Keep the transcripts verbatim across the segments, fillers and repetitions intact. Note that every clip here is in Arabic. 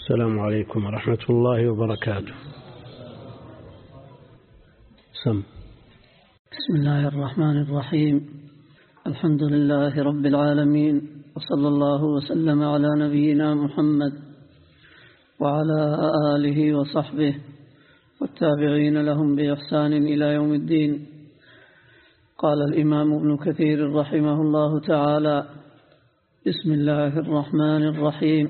السلام عليكم ورحمة الله وبركاته. سم. بسم الله الرحمن الرحيم. الحمد لله رب العالمين، وصلى الله وسلم على نبينا محمد وعلى آله وصحبه والتابعين لهم بإحسان إلى يوم الدين. قال الإمام ابن كثير رحمه الله تعالى: بسم الله الرحمن الرحيم.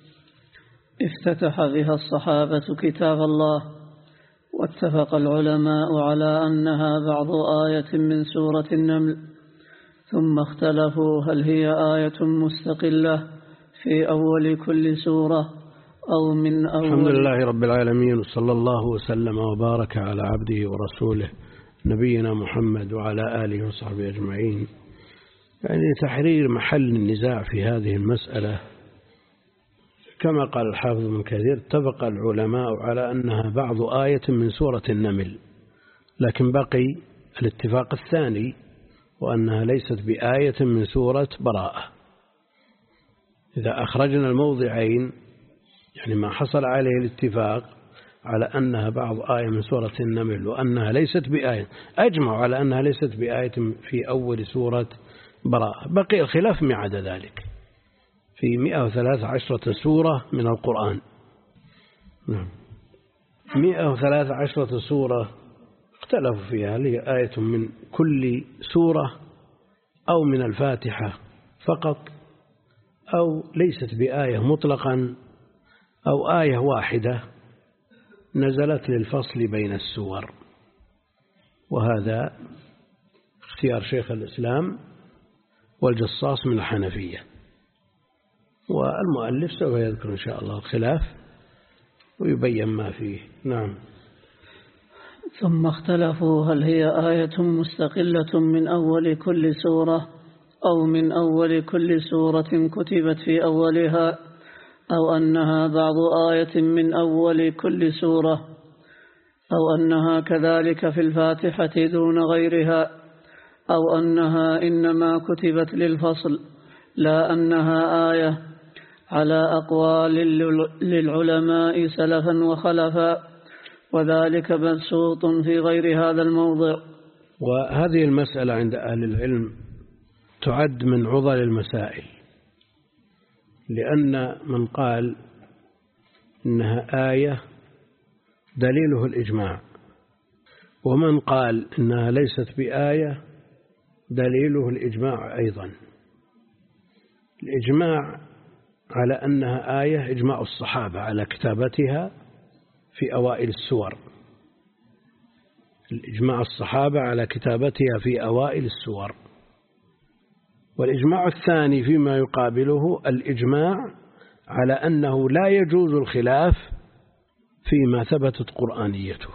افتتح بها الصحابة كتاب الله، واتفق العلماء على أنها بعض آية من سورة النمل، ثم اختلفوا هل هي آية مستقلة في أول كل سورة أو من أول. الحمد لله رب العالمين، وصلى الله وسلم وبارك على عبده ورسوله نبينا محمد وعلى آله وصحبه أجمعين. يعني تحرير محل النزاع في هذه المسألة، كما قال الحافظ ابن كثير: اتفق العلماء على أنها بعض آية من سورة النمل، لكن بقي الاتفاق الثاني وأنها ليست بآية من سورة براءة. إذا أخرجنا الموضعين، يعني ما حصل عليه الاتفاق على أنها بعض آية من سورة النمل وأنها ليست بآية، أجمعوا على أنها ليست بآية في أول سورة براءة. بقي الخلاف ما عدا ذلك في مئة وثلاثة عشرة سورة من القرآن. نعم، مئة وثلاثة عشرة سورة اختلفوا فيها، هل هي آية من كل سورة أو من الفاتحة فقط، أو ليست بآية مطلقا، أو آية واحدة نزلت للفصل بين السور. وهذا اختيار شيخ الإسلام والجصاص من الحنفية، والمؤلف سوف يذكر إن شاء الله الخلاف ويبين ما فيه. نعم. ثم اختلفوا هل هي آية مستقلة من أول كل سورة أو من أول كل سورة كتبت في أولها، أو أنها بعض آية من أول كل سورة، أو أنها كذلك في الفاتحة دون غيرها، أو أنها إنما كتبت للفصل لا أنها آية، على أقوال للعلماء سلفا وخلفا، وذلك مبسوط في غير هذا الموضع. وهذه المسألة عند أهل العلم تعد من عضل المسائل، لأن من قال إنها آية دليله الإجماع، ومن قال إنها ليست بآية دليله الإجماع أيضا. الإجماع على أنها آية إجماع الصحابة على كتابتها في أوائل السور، الإجماع الصحابة على كتابتها في أوائل السور. والإجماع الثاني فيما يقابله الإجماع على أنه لا يجوز الخلاف فيما ثبتت قرآنيته.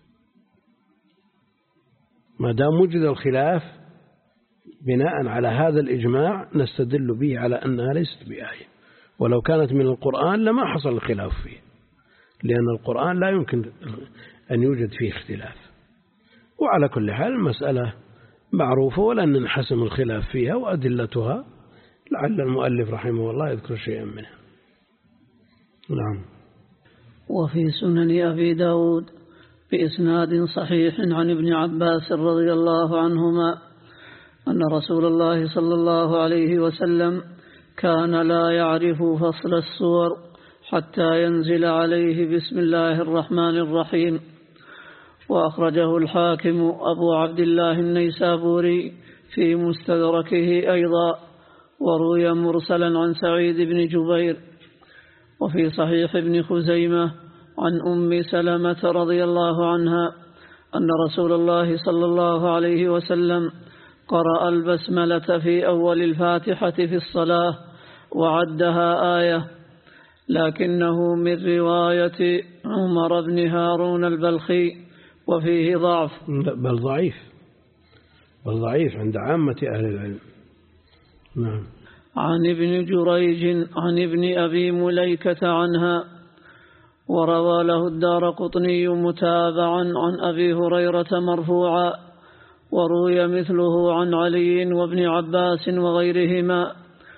ما دام وجد الخلاف بناء على هذا الإجماع نستدل به على أنها ليست بآية، ولو كانت من القرآن لما حصل الخلاف فيه، لأن القرآن لا يمكن أن يوجد فيه اختلاف. وعلى كل حال المسألة معروفة ولن ننحسم الخلاف فيها وأدلتها، لعل المؤلف رحمه الله يذكر شيئا منها. نعم. وفي سنن أبي داود بإسناد صحيح عن ابن عباس رضي الله عنهما أن رسول الله صلى الله عليه وسلم كان لا يعرف فصل السور حتى ينزل عليه بسم الله الرحمن الرحيم. وأخرجه الحاكم أبو عبد الله النيسابوري في مستدركه أيضا، وروي مرسلا عن سعيد بن جبير. وفي صحيح ابن خزيمة عن أم سلمة رضي الله عنها أن رسول الله صلى الله عليه وسلم قرأ البسملة في أول الفاتحة في الصلاة وعدها آية، لكنه من رواية عمر بن هارون البلخي وفيه ضعف، بل ضعيف، بل ضعيف عند عامة أهل العلم. نعم. عن ابن جريج عن ابن أبي مليكة عنها، وروى له الدارقطني متابعا عن أبي هريرة مرفوعا، وروي مثله عن علي وابن عباس وغيرهما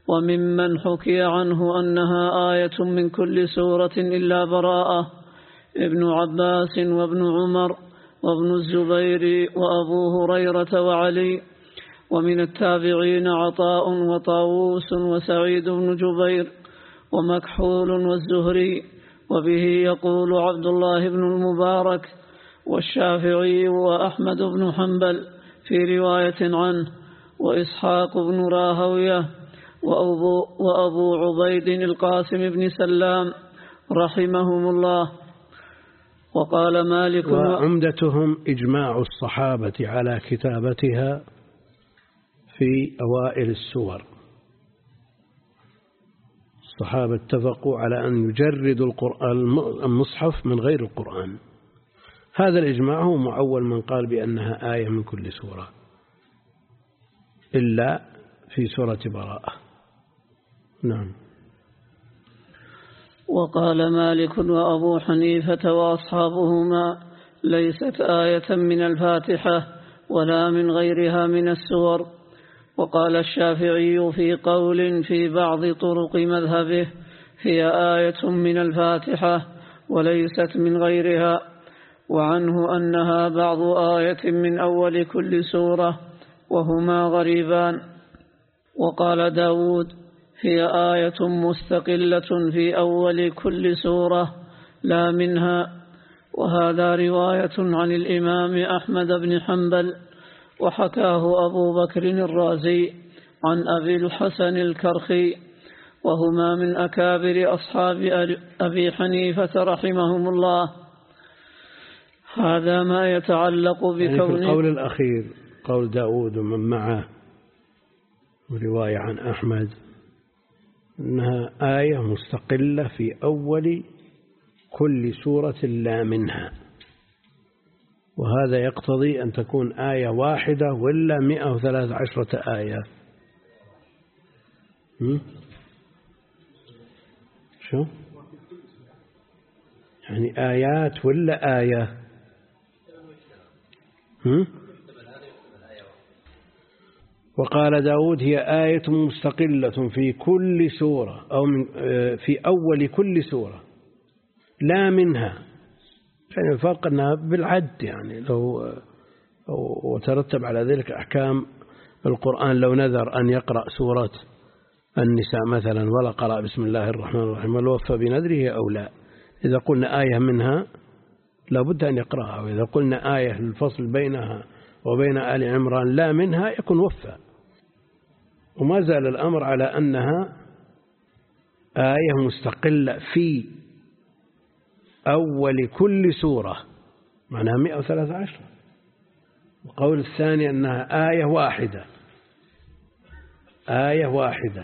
وممن حكي عنه أنها آية من كل سورة إلا براءة ابن عباس وابن عمر وابن الزبير وأبو هريرة وعلي، ومن التابعين عطاء وطاووس وسعيد بن جبير ومكحول والزهري، وبه يقول عبد الله بن المبارك والشافعي وأحمد بن حنبل في رواية عنه، وإسحاق بن راهوية وأبو, وأبو عبيد القاسم بن سلام رحمهم الله. وقال مالك وعمدتهم إجماع الصحابة على كتابتها في أوائل السور. الصحابة اتفقوا على أن يجردوا القرآن المصحف من غير القرآن. هذا الإجماع هو معول من قال بأنها آية من كل سورة إلا في سورة براءة. نعم. وقال مالك وأبو حنيفة وأصحابهما ليست آية من الفاتحة ولا من غيرها من السور. وقال الشافعي في قول في بعض طرق مذهبه هي آية من الفاتحة وليست من غيرها، وعنه أنها بعض آية من أول كل سورة، وهما غريبان. وقال داود هي آية مستقلة في أول كل سورة لا منها، وهذا رواية عن الإمام أحمد بن حنبل، وحكاه أبو بكر الرازي عن أبي الحسن الكرخي، وهما من أكابر أصحاب أبي حنيفة رحمهم الله. هذا ما يتعلق بكونه يعني في القول الأخير قول داود ومن معه ورواية عن أحمد أنها آية مستقلة في أول كل سورة لا منها، وهذا يقتضي أن تكون آية واحدة ولا مئة وثلاث عشرة آية. هم؟ شو يعني آيات ولا آية؟ هم؟ وقال داود هي آية مستقلة في كل سورة أو من في أول كل سورة لا منها. يعني الفرق أنها بالعد، يعني لو وترتب على ذلك أحكام القرآن. لو نذر أن يقرأ سورة النساء مثلا ولا قرأ بسم الله الرحمن الرحيم ولا وفى بنذره أو لا، إذا قلنا آية منها لابد أن يقرأها، وإذا قلنا آية للفصل بينها وبين آل عمران لا منها يكون وفى. وما زال الأمر على أنها آية مستقلة في أول كل سورة، معناها مئة وثلاثة عشر. القول الثاني أنها آية واحدة، آية واحدة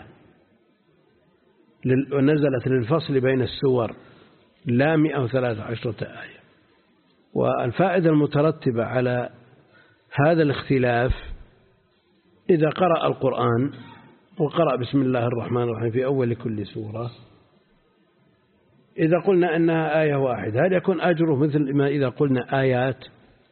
نزلت للفصل بين السور لا مئة وثلاثة عشرة آية. والفائدة المترتبة على هذا الاختلاف إذا قرأ القرآن وقرأ بسم الله الرحمن الرحيم في أول كل سورة، إذا قلنا أنها آية واحدة هل يكون أجره مثل ما إذا قلنا آيات؟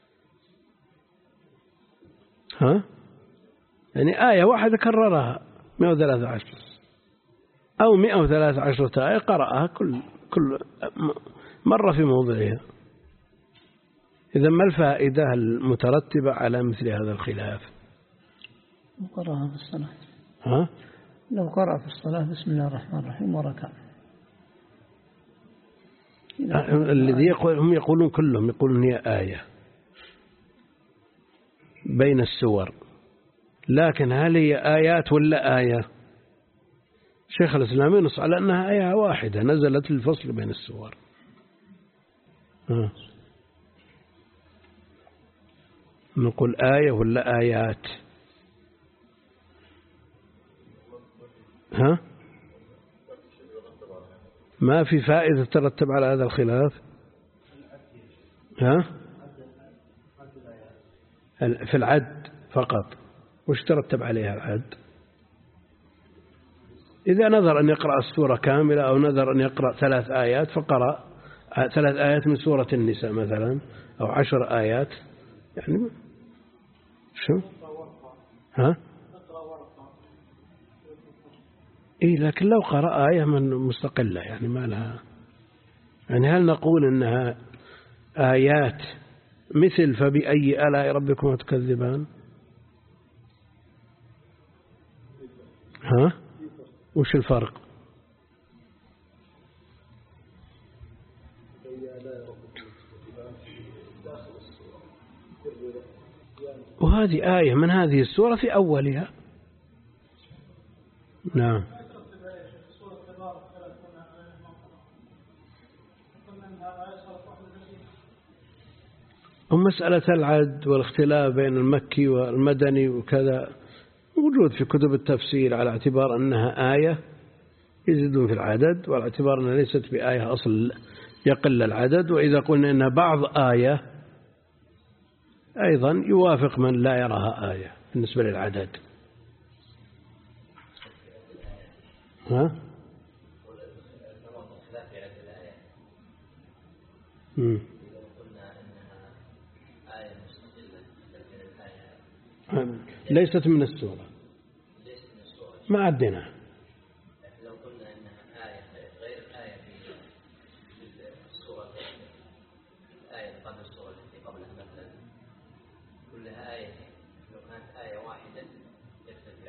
ها؟ يعني آية واحدة كررها مئة وثلاثة عشر أو مئة وثلاثة عشرة آية قرأها كل كل مرة في موضعها. إذا ما الفائدة المترتبة على مثل هذا الخلاف؟ لو قرأها في الصلاة ها؟ لو قرأ في الصلاة بسم الله الرحمن الرحيم وركع. الذي يقول هم يقولون كلهم يقولون هي آية بين السور، لكن هل هي آيات ولا آية؟ شيخ الإسلام ينص على أنها آية واحدة نزلت للفصل بين السور. ها. نقول آية ولا آيات؟ ها؟ ما في فائدة ترتب على هذا الخلاف. ها؟ في العد فقط. وش ترتب عليها العد؟ إذا نظر أن يقرأ السورة كاملة أو نظر أن يقرأ ثلاث آيات فقرأ ثلاث آيات من سورة النساء مثلا أو عشر آيات، يعني شو؟ ها؟ إيه لكن لو قرأ آية من مستقلة يعني ما لها، يعني هل نقول إنها آيات مثل فبأي آلاء ربكما تكذبان؟ ها؟ وش الفرق؟ وهذه آية من هذه السورة في أولها. نعم. ومسألة العد والاختلاف بين المكي والمدني وكذا موجود في كتب التفسير على اعتبار أنها آية يزيدون في العدد، وعلى اعتبار أنها ليست بآية أصل يقل العدد. وإذا قلنا أنها بعض آية أيضا يوافق من لا يراها آية بالنسبة للعدد. ها؟ مم. ليست من السورة ما عدنا. لو قلنا إنها آية غير آية في السورة، الآية قبل السورة التي قبلها مثلا كلها آية، لو كانت آية واحدة يختلف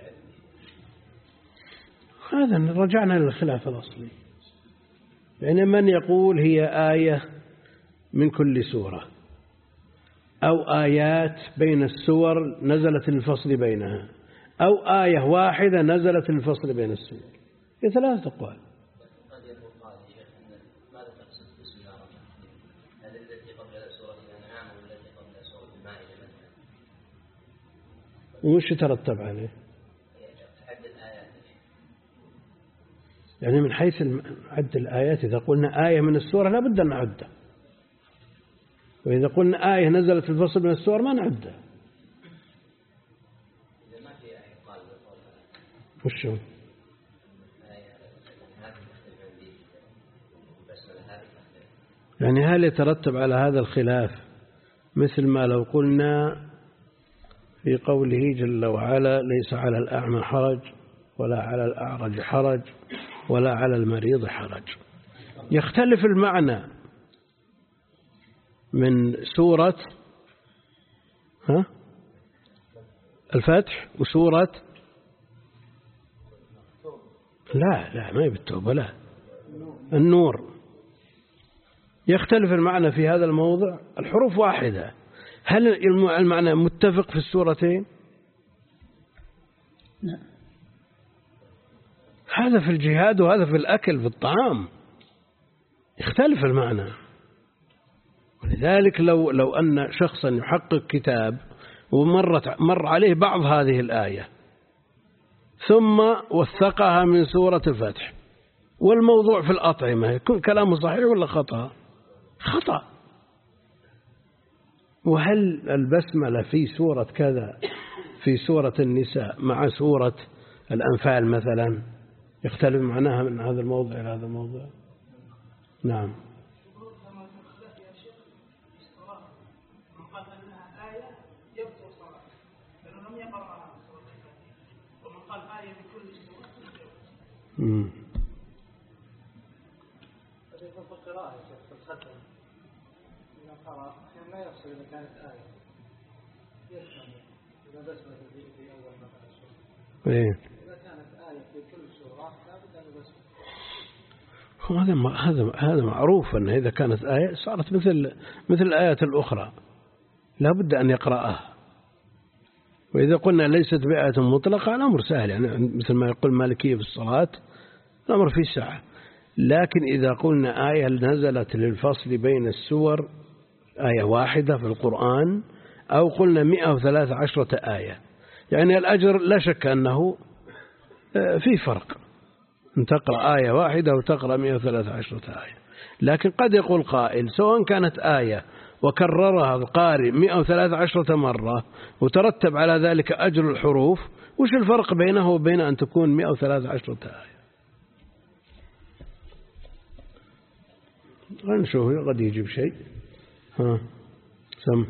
العدد. هذا رجعنا للخلاف الأصلي، يعني من يقول هي آية من كل سورة أو آيات بين السور نزلت الفصل بينها، أو آية واحدة نزلت الفصل بين السور، هي ثلاثة أقوال. قد يقول قائل يا شيخ ماذا تقصد بسم الله الرحمن الرحيم؟ هل التي قبل سورة الأنعام ولا التي قبل سورة المائدة مثلا؟ وش يترتب عليه؟ عد الآيات. يعني من حيث عد الآيات إذا قلنا آية من السورة لا بد أن نعدها، وإذا قلنا آية نزلت في الفصل من السور ما نعدها. إذا ما في آية قال وش هو؟ يعني هل يترتب على هذا الخلاف مثل ما لو قلنا في قوله جل وعلا ليس على الأعمى حرج ولا على الأعرج حرج ولا على المريض حرج، يختلف المعنى من سورة ها الفتح وسورة لا لا ما هي بالتوبة، لا النور، يختلف المعنى في هذا الموضع، الحروف واحدة، هل المعنى متفق في السورتين؟ لا. هذا في الجهاد وهذا في الأكل في الطعام يختلف المعنى. ولذلك لو لو أن شخصا يحقق كتاب ومرت مر عليه بعض هذه الآية ثم وثقها من سورة الفتح والموضوع في الأطعمة، يكون كلامه صحيح ولا خطأ؟ خطأ. وهل البسملة في سورة كذا في سورة النساء مع سورة الأنفال مثلا يختلف معناها من هذا الموضع إلى هذا الموضع؟ نعم. امم لا يفصل إذا كانت آية يفهم إذا بسمة في أول مثلا إيه إذا كانت آية في كل سورة لا بد أن هذا يبسم. هذا هذا معروف أن إذا كانت آية صارت مثل مثل الآيات الأخرى لا بد أن يقرأها. وإذا قلنا ليست بآية مطلقة الأمر سهل، يعني مثل ما يقول مالكية في الصلاة الأمر في ساعة. لكن إذا قلنا آية نزلت للفصل بين السور آية واحدة في القرآن أو قلنا مئة وثلاث عشرة آية، يعني الأجر لا شك أنه في فرق أن تقرأ آية واحدة وتقرأ مئة وثلاث عشرة آية. لكن قد يقول قائل سواء كانت آية وكررها القارئ مئة وثلاث عشرة مرة وترتب على ذلك أجر الحروف، وش الفرق بينه وبين أن تكون مئة وثلاث عشرة آية؟ نشوف قد يجيب شيء. ها سم.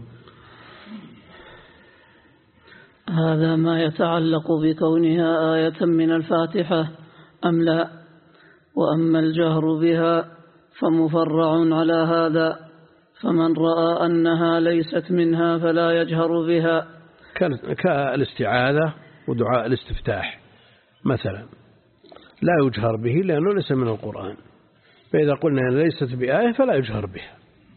هذا ما يتعلق بكونها آية من الفاتحة أم لا؟ وأما الجهر بها فمفرع على هذا، فمن رأى أنها ليست منها فلا يجهر بها، كالاستعاذة ودعاء الاستفتاح مثلا لا يجهر به لأنه ليس من القرآن، فإذا قلنا ليست بآية فلا يجهر بها.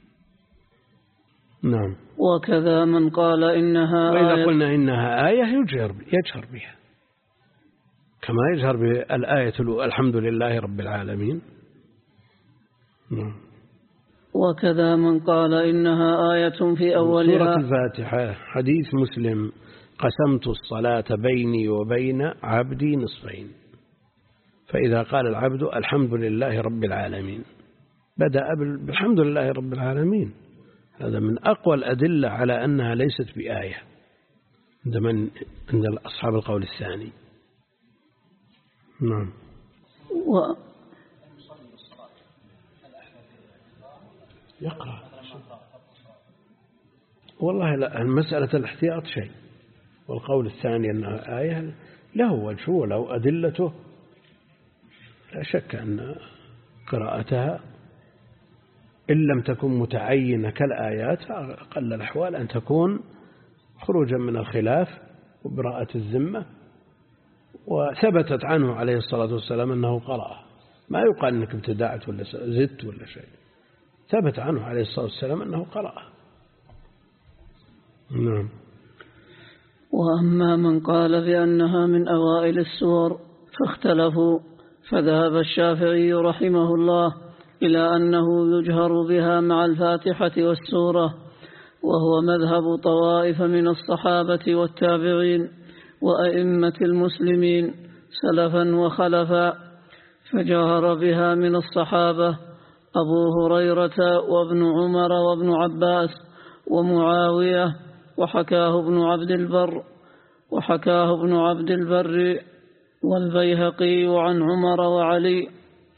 نعم. وكذا من قال إنها وإذا آية قلنا إنها آية يجهر, يجهر بها كما يجهر بالآية الحمد لله رب العالمين. نعم. وكذا من قال إنها آية في أولها. سورة الفاتحة حديث مسلم: قسمت الصلاة بيني وبين عبدي نصفين، فإذا قال العبد الحمد لله رب العالمين بدأ بالحمد لله رب العالمين، هذا من أقوى الأدلة على أنها ليست بآية عند من عند أصحاب القول الثاني. نعم. و... يقرأ والله لا، المسألة الاحتياط شيء، والقول الثاني أنها آية له وجهه وله أدلته، لا شك أن قراءتها إن لم تكن متعينة كالآيات أقل الأحوال أن تكون خروجا من الخلاف وبراءة الذمة، وثبتت عنه عليه الصلاة والسلام أنه قرأ، ما يقال أنك ابتدعت ولا زدت ولا شيء، ثبت عنه عليه الصلاة والسلام أنه قرأ. نعم. وأما من قال بأنها من أوائل السور فاختلفوا، فذهب الشافعي رحمه الله إلى أنه يجهر بها مع الفاتحة والسورة، وهو مذهب طوائف من الصحابة والتابعين وأئمة المسلمين سلفا وخلفا، فجهر بها من الصحابة أبو هريرة وابن عمر وابن عباس ومعاوية، وحكاه ابن عبد البر وحكاه ابن عبد البر والبيهقي عن عمر وعلي،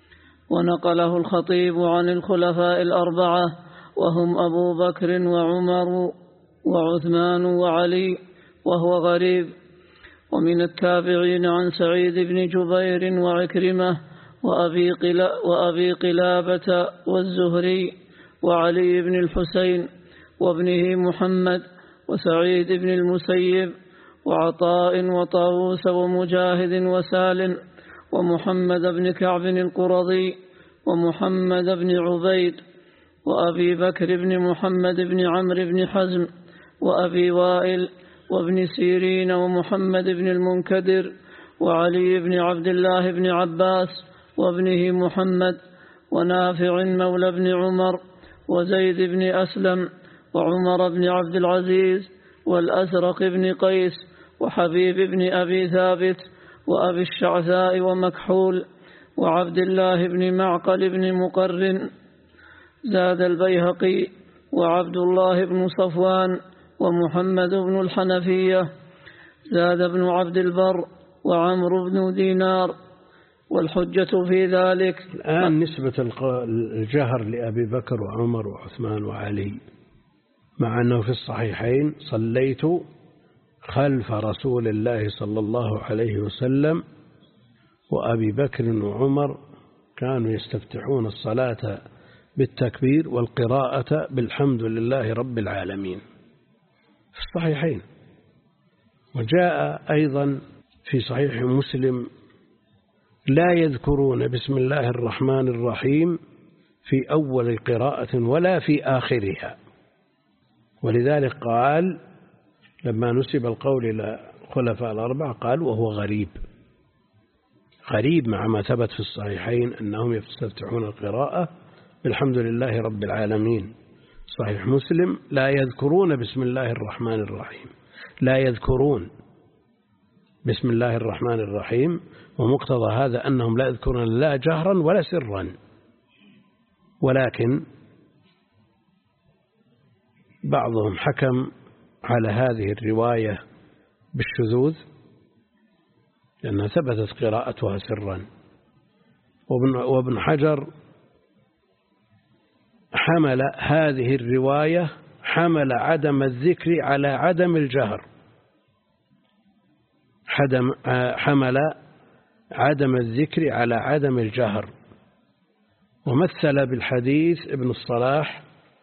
ونقله الخطيب عن الخلفاء الأربعة وهم أبو بكر وعمر وعثمان وعلي، وهو غريب. ومن التابعين عن سعيد بن جبير وعكرمة وأبي, قلا وأبي قلابة والزهري وعلي بن الحسين وابنه محمد وسعيد بن المسيب وعطاء وطاووس ومجاهد وسالم ومحمد بن كعب القرظي ومحمد بن عبيد وأبي بكر بن محمد بن عمرو بن حزم وأبي وائل وابن سيرين ومحمد بن المنكدر وعلي بن عبد الله بن عباس وابنه محمد ونافع مولى بن عمر وزيد بن أسلم وعمر بن عبد العزيز والأزرق بن قيس وحبيب بن أبي ثابت وأبي الشعثاء ومكحول وعبد الله بن معقل بن مقرن. زاد البيهقي وعبد الله بن صفوان ومحمد بن الحنفية. زاد ابن عبد البر وعمرو بن دينار. والحجة في ذلك الآن نسبة الجهر لأبي بكر وعمر وعثمان وعلي، مع أنه في الصحيحين: صليت خلف رسول الله صلى الله عليه وسلم وأبي بكر وعمر كانوا يستفتحون الصلاة بالتكبير والقراءة بالحمد لله رب العالمين، في الصحيحين. وجاء أيضا في صحيح مسلم: لا يذكرون بسم الله الرحمن الرحيم في أول قراءة ولا في آخرها. ولذلك قال لما نسب القول إلى الخلفاء الأربعة قال وهو غريب، غريب مع ما ثبت في الصحيحين أنهم يستفتحون القراءة بالحمد لله رب العالمين. صحيح مسلم: لا يذكرون بسم الله الرحمن الرحيم، لا يذكرون بسم الله الرحمن الرحيم، ومقتضى هذا أنهم لا يذكرون لا جهرا ولا سرا. ولكن بعضهم حكم على هذه الرواية بالشذوذ لأنها ثبتت قراءتها سرا، وابن حجر حمل هذه الرواية حمل عدم الذكر على عدم الجهر، حمل عدم الذكر على عدم الجهر. ومثل بالحديث ابن الصلاح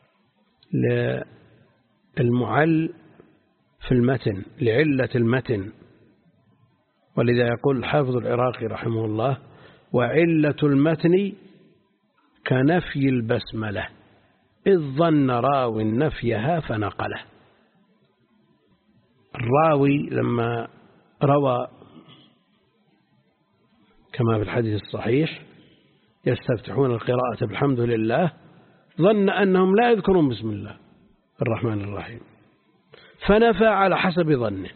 للمعل في المتن لعلة المتن، ولذا يقول الحافظ العراقي رحمه الله: وعلة المتن كنفي البسملة إذ ظن راوي نفيها فنقله. الراوي لما روى كما في الحديث الصحيح يستفتحون القراءة بالحمد لله، ظن أنهم لا يذكرون بسم الله الرحمن الرحيم، فنفى على حسب ظنه،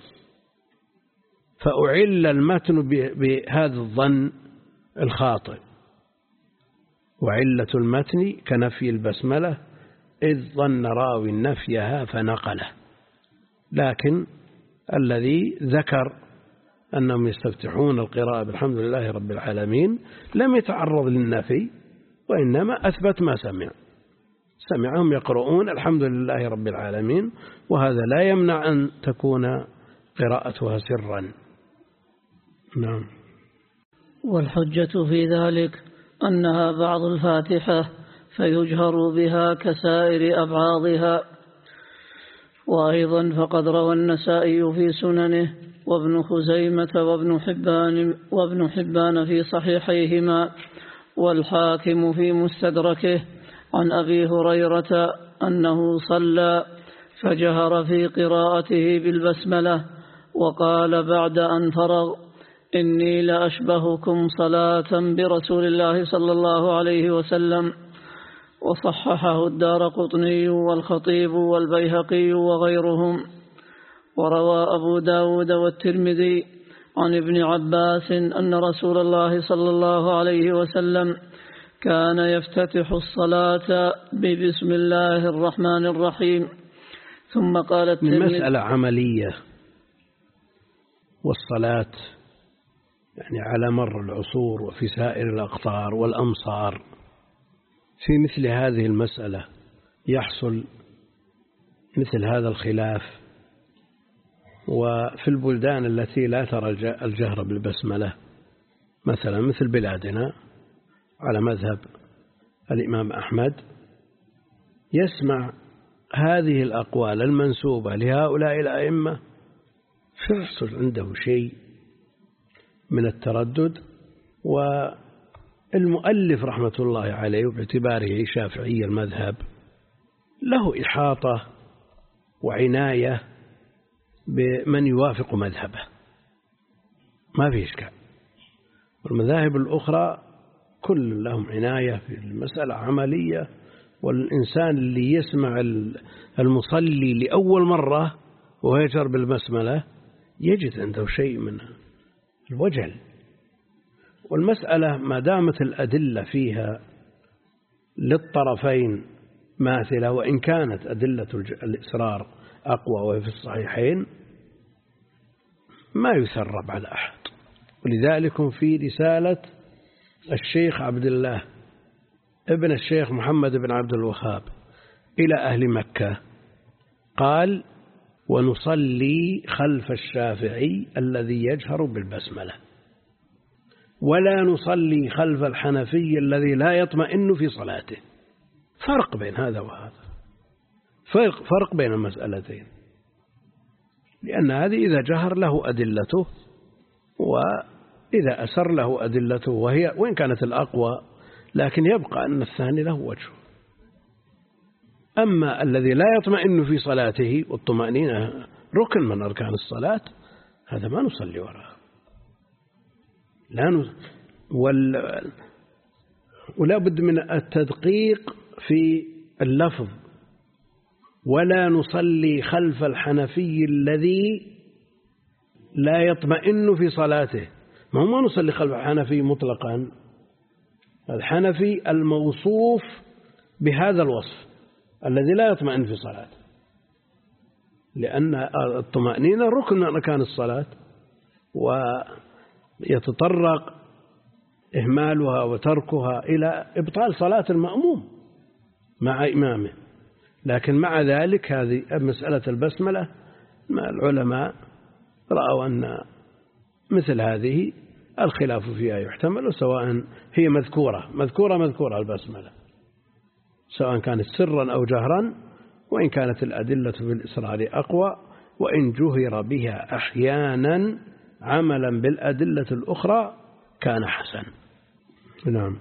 فأعل المتن بهذا الظن الخاطئ. وعلة المتن كنفي البسملة إذ ظن راوي نفيها فنقله. لكن الذي ذكر أنهم يستفتحون القراءة بالحمد لله رب العالمين لم يتعرض للنفي، وإنما أثبت ما سمع، سمعهم يقرؤون الحمد لله رب العالمين، وهذا لا يمنع أن تكون قراءتها سرا. نعم. والحجة في ذلك أنها بعض الفاتحة فيجهر بها كسائر أبعاضها. وأيضا فقد روى النسائي في سننه وابن خزيمة وابن حبان, وابن حبان في صحيحيهما والحاكم في مستدركه عن أبي هريرة أنه صلى فجهر في قراءته بالبسملة وقال بعد أن فرغ: إني لأشبهكم صلاة برسول الله صلى الله عليه وسلم. وصححه الدارقطني والخطيب والبيهقي وغيرهم. وروى أبو داود والترمذي عن ابن عباس أن رسول الله صلى الله عليه وسلم كان يفتتح الصلاة ببسم الله الرحمن الرحيم. ثم قال الترمذي: مسألة عملية، والصلاة يعني على مر العصور وفي سائر الأقطار والأمصار في مثل هذه المسألة يحصل مثل هذا الخلاف. وفي البلدان التي لا ترى الجهر بالبسملة مثلا مثل بلادنا على مذهب الإمام أحمد، يسمع هذه الأقوال المنسوبة لهؤلاء الأئمة فيحصل عنده شيء من التردد. والمؤلف رحمة الله عليه باعتباره شافعي المذهب له إحاطة وعناية بمن يوافق مذهبه، ما في إشكال. والمذاهب الأخرى كل لهم عناية في المسألة عملية، والإنسان اللي يسمع المصلي لأول مرة ويجهر بالبسملة يجد عنده شيء من الوجل. والمسألة ما دامت الأدلة فيها للطرفين ماثلة، وإن كانت أدلة الإصرار أقوى وهي في الصحيحين، ما يسرب على أحد. ولذلك في رسالة الشيخ عبد الله ابن الشيخ محمد بن عبد الوهاب إلى أهل مكة قال: ونصلي خلف الشافعي الذي يجهر بالبسملة، ولا نصلي خلف الحنفي الذي لا يطمئن في صلاته. فرق بين هذا وهذا، فرق, فرق بين المسألتين، لأن هذه إذا جهر له أدلته، وإذا أسر له أدلته، وهي وإن كانت الأقوى لكن يبقى أن الثاني له وجه. أما الذي لا يطمئن في صلاته، والطمأنينة ركن من أركان الصلاة، هذا ما نصلي وراءه. لا نصلي وال... ولا بد من التدقيق في اللفظ: ولا نصلي خلف الحنفي الذي لا يطمئن في صلاته. ما هو ما نصلي خلف الحنفي مطلقا، الحنفي الموصوف بهذا الوصف الذي لا يطمئن في صلاته، لأن الطمأنينة ركن من أركان الصلاة، ويتطرق إهمالها وتركها إلى إبطال صلاة المأموم مع إمامه. لكن مع ذلك هذه مسألة البسملة العلماء رأوا أن مثل هذه الخلاف فيها يحتمل، سواء هي مذكورة مذكورة مذكورة البسملة، سواء كانت سرا أو جهرا، وإن كانت الأدلة في الإسرار أقوى، وإن جهر بها أحيانا عملا بالأدلة الأخرى كان حسن. نعم.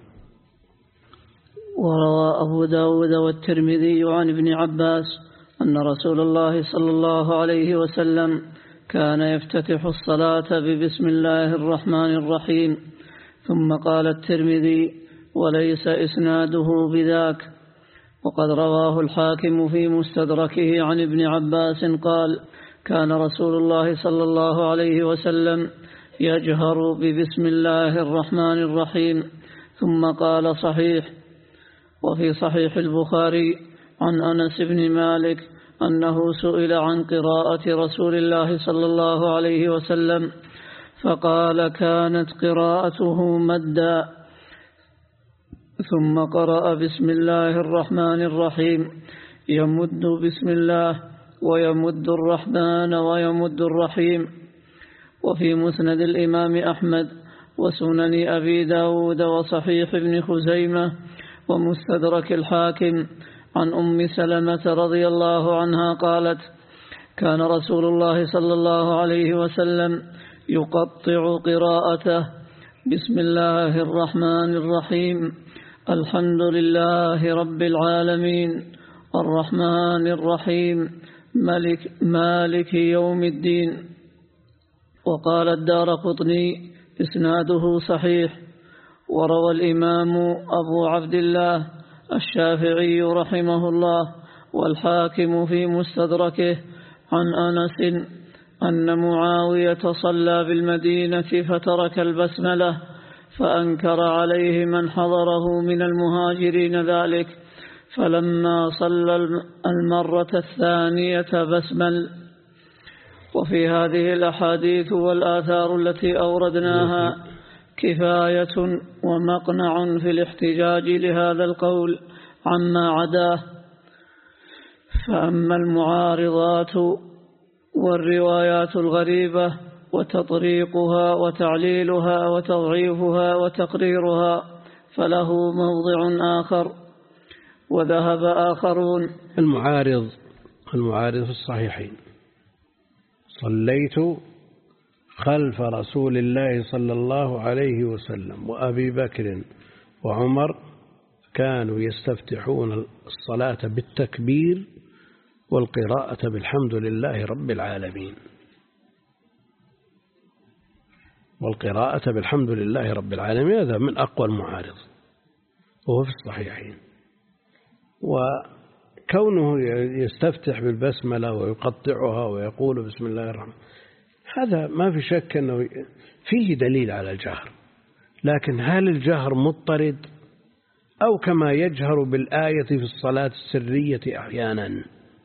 وروى أبو داود والترمذي عن ابن عباس أن رسول الله صلى الله عليه وسلم كان يفتتح الصلاة ببسم الله الرحمن الرحيم. ثم قال الترمذي: وليس إسناده بذاك. وقد رواه الحاكم في مستدركه عن ابن عباس قال: كان رسول الله صلى الله عليه وسلم يجهر ببسم الله الرحمن الرحيم. ثم قال: صحيح. وفي صحيح البخاري عن أنس بن مالك أنه سئل عن قراءة رسول الله صلى الله عليه وسلم فقال: كانت قراءته مدا، ثم قرأ بسم الله الرحمن الرحيم، يمد بسم الله ويمد الرحمن ويمد الرحيم. وفي مسند الإمام أحمد وسنن أبي داود وصحيح ابن خزيمة ومستدرك الحاكم عن أم سلمة رضي الله عنها قالت: كان رسول الله صلى الله عليه وسلم يقطع قراءته: بسم الله الرحمن الرحيم، الحمد لله رب العالمين، الرحمن الرحيم، مالك, مالك يوم الدين. وقال الدارقطني: إسناده صحيح. وروى الإمام أبو عبد الله الشافعي رحمه الله والحاكم في مستدركه عن أنس أن معاوية صلى بالمدينة فترك البسملة، فأنكر عليه من حضره من المهاجرين ذلك، فلما صلى المرة الثانية بسمل. وفي هذه الأحاديث والآثار التي أوردناها كفاية ومقنع في الاحتجاج لهذا القول عما عداه. فأما المعارضات والروايات الغريبة وتطريقها وتعليلها وتضعيفها وتقريرها فله موضع آخر. وذهب آخرون. المعارض المعارض في الصحيحين: صليت خلف رسول الله صلى الله عليه وسلم وأبي بكر وعمر كانوا يستفتحون الصلاة بالتكبير والقراءة بالحمد لله رب العالمين والقراءة بالحمد لله رب العالمين هذا من أقوى المعارض وهو في الصحيحين. وكونه يستفتح بالبسملة ويقطعها ويقول بسم الله الرحمن، هذا ما في شك أنه فيه دليل على الجهر، لكن هل الجهر مضطرد أو كما يجهر بالآية في الصلاة السرية أحيانا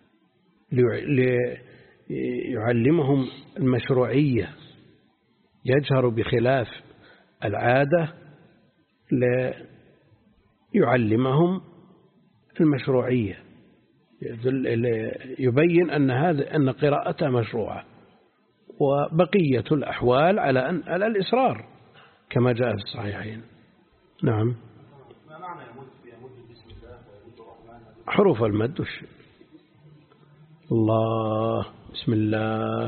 ليعلمهم المشروعية، يجهر بخلاف العادة ليعلمهم المشروعية، يبين أن هذا أن قراءته مشروعة، وبقية الأحوال على أن على الإصرار كما جاء في الصحيحين. نعم. ما معنى يمد يمد بسم الله ويمد الرحمن؟ حروف المد وش الله بسم الله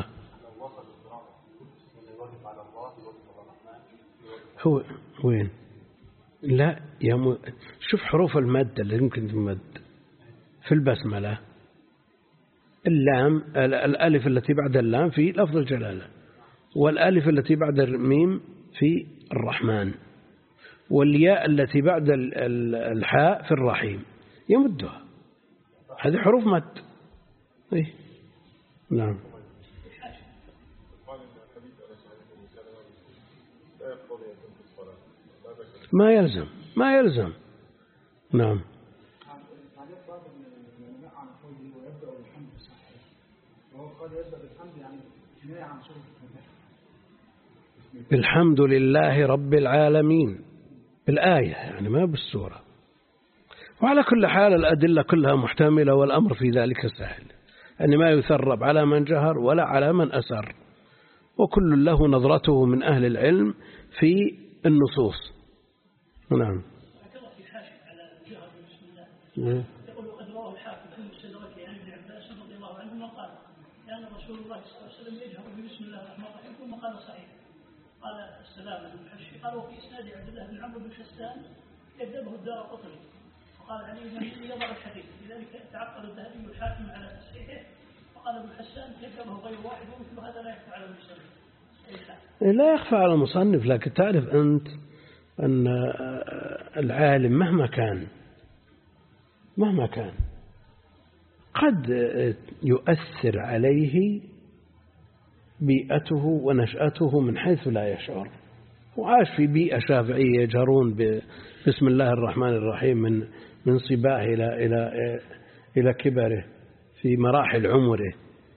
هو وين؟ لا يم... شوف حروف المد اللي يمكن تمد في البسملة: اللام الألف التي بعد اللام في لفظ الجلالة، والألف التي بعد الميم في الرحمن، والياء التي بعد الحاء في الرحيم، يمدها. هذه حروف مد. إيه؟ نعم. ما يلزم ما يلزم. نعم. بالحمد لله رب العالمين بالآية يعني ما بالسورة. وعلى كل حال الأدلة كلها محتملة والأمر في ذلك سهل، أن ما يثرب على من جهر ولا على من أسر، وكل له نظرته من أهل العلم في النصوص. نعم. في حاشية على الجهر بسم الله يقول وقد رواه الحاكم في مستدركه عن ابن عباس رضي الله عنهما قال كان رسول الله صلى الله عليه وسلم يجهر بسم الله الرحمن الرحيم ثم قال صحيح. قال السلام بن المحشي قال وفي اسناد عبد الله بن عمرو بن شستان كذبه الدارقطني وقال علي بن يضع الحديث لذلك تعقل الذهبي والحاكم على تصحيحه وقال ابن حسان كذبه غير واحد ومثل هذا لا يخفى على المصنف. لا يخفى على المصنف، لكن تعرف أنت أن العالم مهما كان مهما كان قد يؤثر عليه بيئته ونشأته من حيث لا يشعر. وعاش في بيئة شافعية يجهرون بسم الله الرحمن الرحيم من من صباه إلى إلى إلى كبره في مراحل عمره.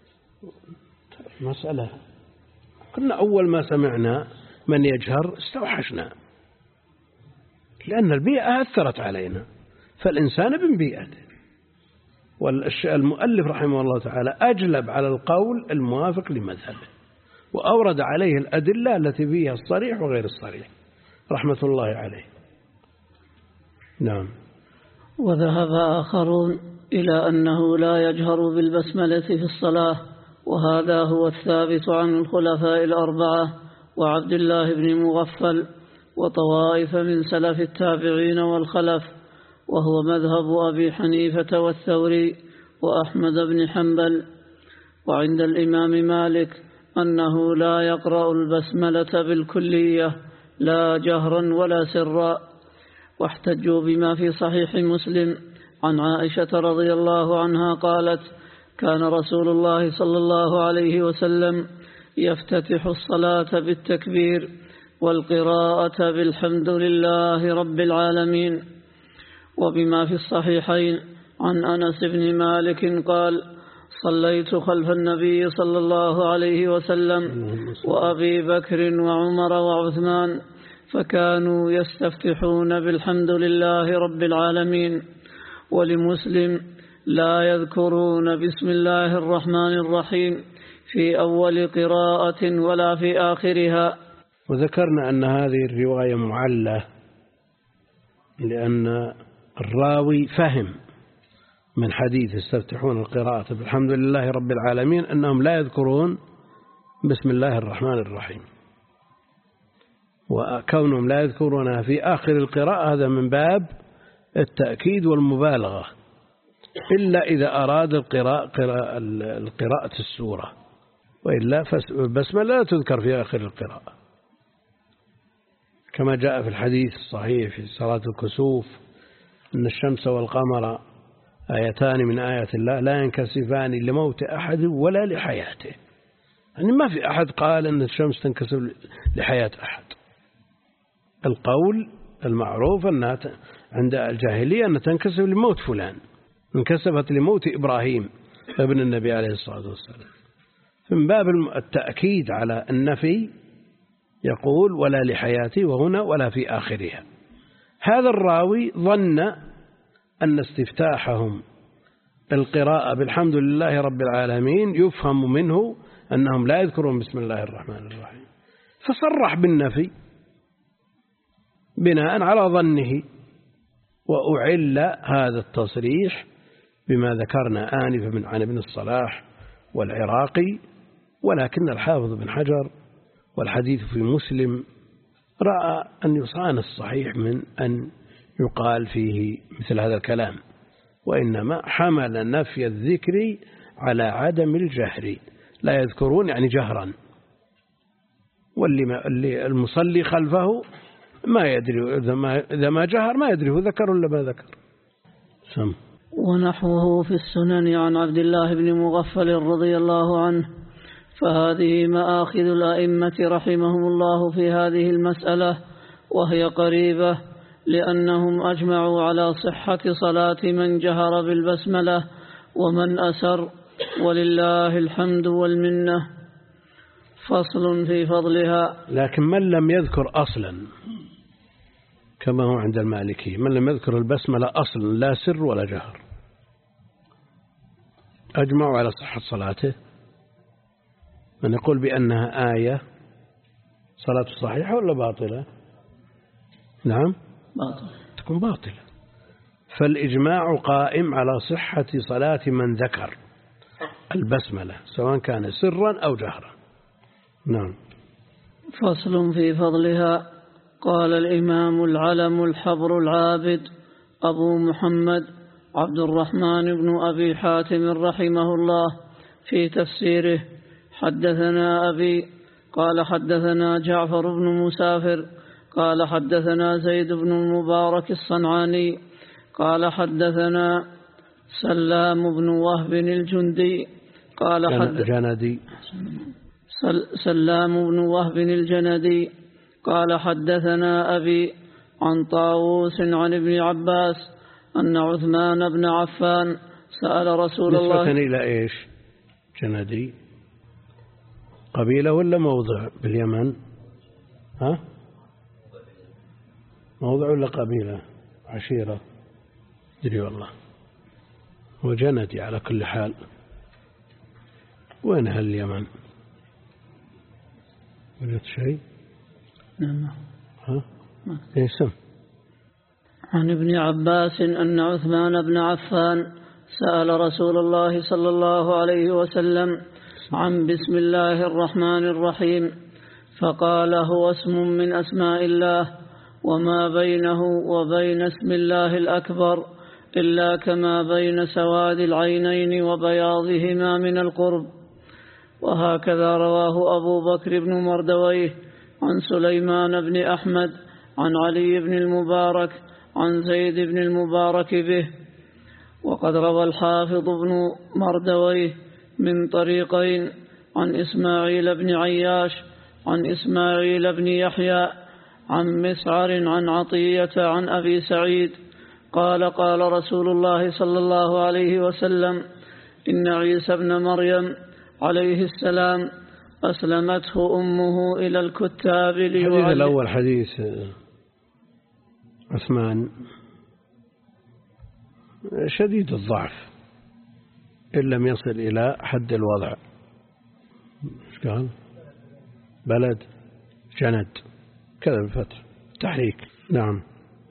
مسألة كنا أول ما سمعنا من يجهر استوحشنا، لأن البيئة أثرت علينا، فالإنسان ابن بيئته. والمؤلف رحمه الله تعالى أجلب على القول الموافق لمذهبه وأورد عليه الأدلة التي فيها الصريح وغير الصريح رحمة الله عليه. نعم. وذهب آخرون إلى أنه لا يجهر بالبسملة في الصلاة، وهذا هو الثابت عن الخلفاء الأربعة وعبد الله بن مغفل وطوائف من سلف التابعين والخلف، وهو مذهب أبي حنيفة والثوري وأحمد بن حنبل. وعند الإمام مالك أنه لا يقرأ البسملة بالكلية لا جهرا ولا سرا، واحتجوا بما في صحيح مسلم عن عائشة رضي الله عنها قالت كان رسول الله صلى الله عليه وسلم يفتتح الصلاة بالتكبير والقراءة بالحمد لله رب العالمين. وبما في الصحيحين عن أنس بن مالك قال صليت خلف النبي صلى الله عليه وسلم وأبي بكر وعمر وعثمان فكانوا يستفتحون بالحمد لله رب العالمين. ولمسلم لا يذكرون بسم الله الرحمن الرحيم في أول قراءة ولا في آخرها. وذكرنا أن هذه الرواية معلة لأن الراوي فهم من حديث يستفتحون القراءة بالحمد لله رب العالمين أنهم لا يذكرون بسم الله الرحمن الرحيم، وكونهم لا يذكرونها في آخر القراءة هذا من باب التأكيد والمبالغة، إلا إذا أراد القراءة القراءة السورة، وإلا فالبسملة لا تذكر في آخر القراءة، كما جاء في الحديث الصحيح في صلاة الكسوف أن الشمس والقمر آيتان من آيات الله لا ينكسفان لموت أحد ولا لحياته. يعني ما في أحد قال أن الشمس تنكسف لحياة أحد. القول المعروف أنها عند الجاهلية أنها تنكسف لموت فلان، انكسفت لموت إبراهيم ابن النبي عليه الصلاة والسلام. من باب التأكيد على النفي يقول ولا لحياته، وهنا ولا في آخرها. هذا الراوي ظن أن استفتاحهم القراءة بالحمد لله رب العالمين يفهم منه أنهم لا يذكرون بسم الله الرحمن الرحيم، فصرح بالنفي بناء على ظنه، وأعل هذا التصريح بما ذكرنا آنفا من عن ابن الصلاح والعراقي. ولكن الحافظ بن حجر والحديث في مسلم رأى أن يصان الصحيح من أن يقال فيه مثل هذا الكلام، وإنما حمل نفي الذكر على عدم الجهر، لا يذكرون يعني جهرا، واللي المصلي خلفه ما يدري إذا ما جهر ما يدري هو ذكر ولا ما ذكر. سم. ونحوه في السنن عن عبد الله بن مغفل رضي الله عنه. فهذه مآخذ الأئمة رحمهم الله في هذه المسألة، وهي قريبة، لأنهم أجمعوا على صحة صلاة من جهر بالبسملة ومن أسر، ولله الحمد والمنة. فصل في فضلها. لكن من لم يذكر أصلا كما هو عند المالكي، من لم يذكر البسملة أصلا لا سر ولا جهر، أجمعوا على صحة صلاته. من يقول بأنها آية صلاته صحيحة ولا باطلة؟ نعم باطل. تكون باطلة. فالإجماع قائم على صحة صلاة من ذكر البسملة سواء كان سرا أو جهرا. نعم. فصل في فضلها. قال الإمام العلم الحبر العابد أبو محمد عبد الرحمن بن أبي حاتم رحمه الله في تفسيره: حدثنا أبي قال حدثنا جعفر بن مسافر قال حدثنا زيد بن المبارك الصنعاني قال حدثنا سلام بن وهب الجندي قال حدثنا جندي سلام بن وهب الجندي قال حدثنا أبي عن طاووس عن ابن عباس أن عثمان بن عفان سأل رسول الله. نسبة إلى إيش؟ جندي قبيلة ولا موضع باليمن؟ ها؟ موضع ولا قبيلة؟ عشيرة؟ دري والله. وجندي على كل حال. وين أهل اليمن؟ وجدت شيء؟ نعم. ها؟ اسم. عن ابن عباس أن عثمان بن عفان سأل رسول الله صلى الله عليه وسلم عن بسم الله الرحمن الرحيم فقال: هو اسم من أسماء الله وما بينه وبين اسم الله الأكبر إلا كما بين سواد العينين وبياضهما من القرب. وهكذا رواه أبو بكر بن مردويه عن سليمان بن أحمد عن علي بن المبارك عن زيد بن المبارك به. وقد روى الحافظ بن مردويه من طريقين عن إسماعيل بن عياش عن إسماعيل بن يحيى عن مسعر عن عطية عن أبي سعيد قال: قال رسول الله صلى الله عليه وسلم: إن عيسى بن مريم عليه السلام أسلمته أمه إلى الكتاب ليعلم. الحديث الأول حديث عثمان شديد الضعف إن لم يصل إلى حد الوضع. ايش قال؟ بلد جند كذا بفتح تحريك. نعم.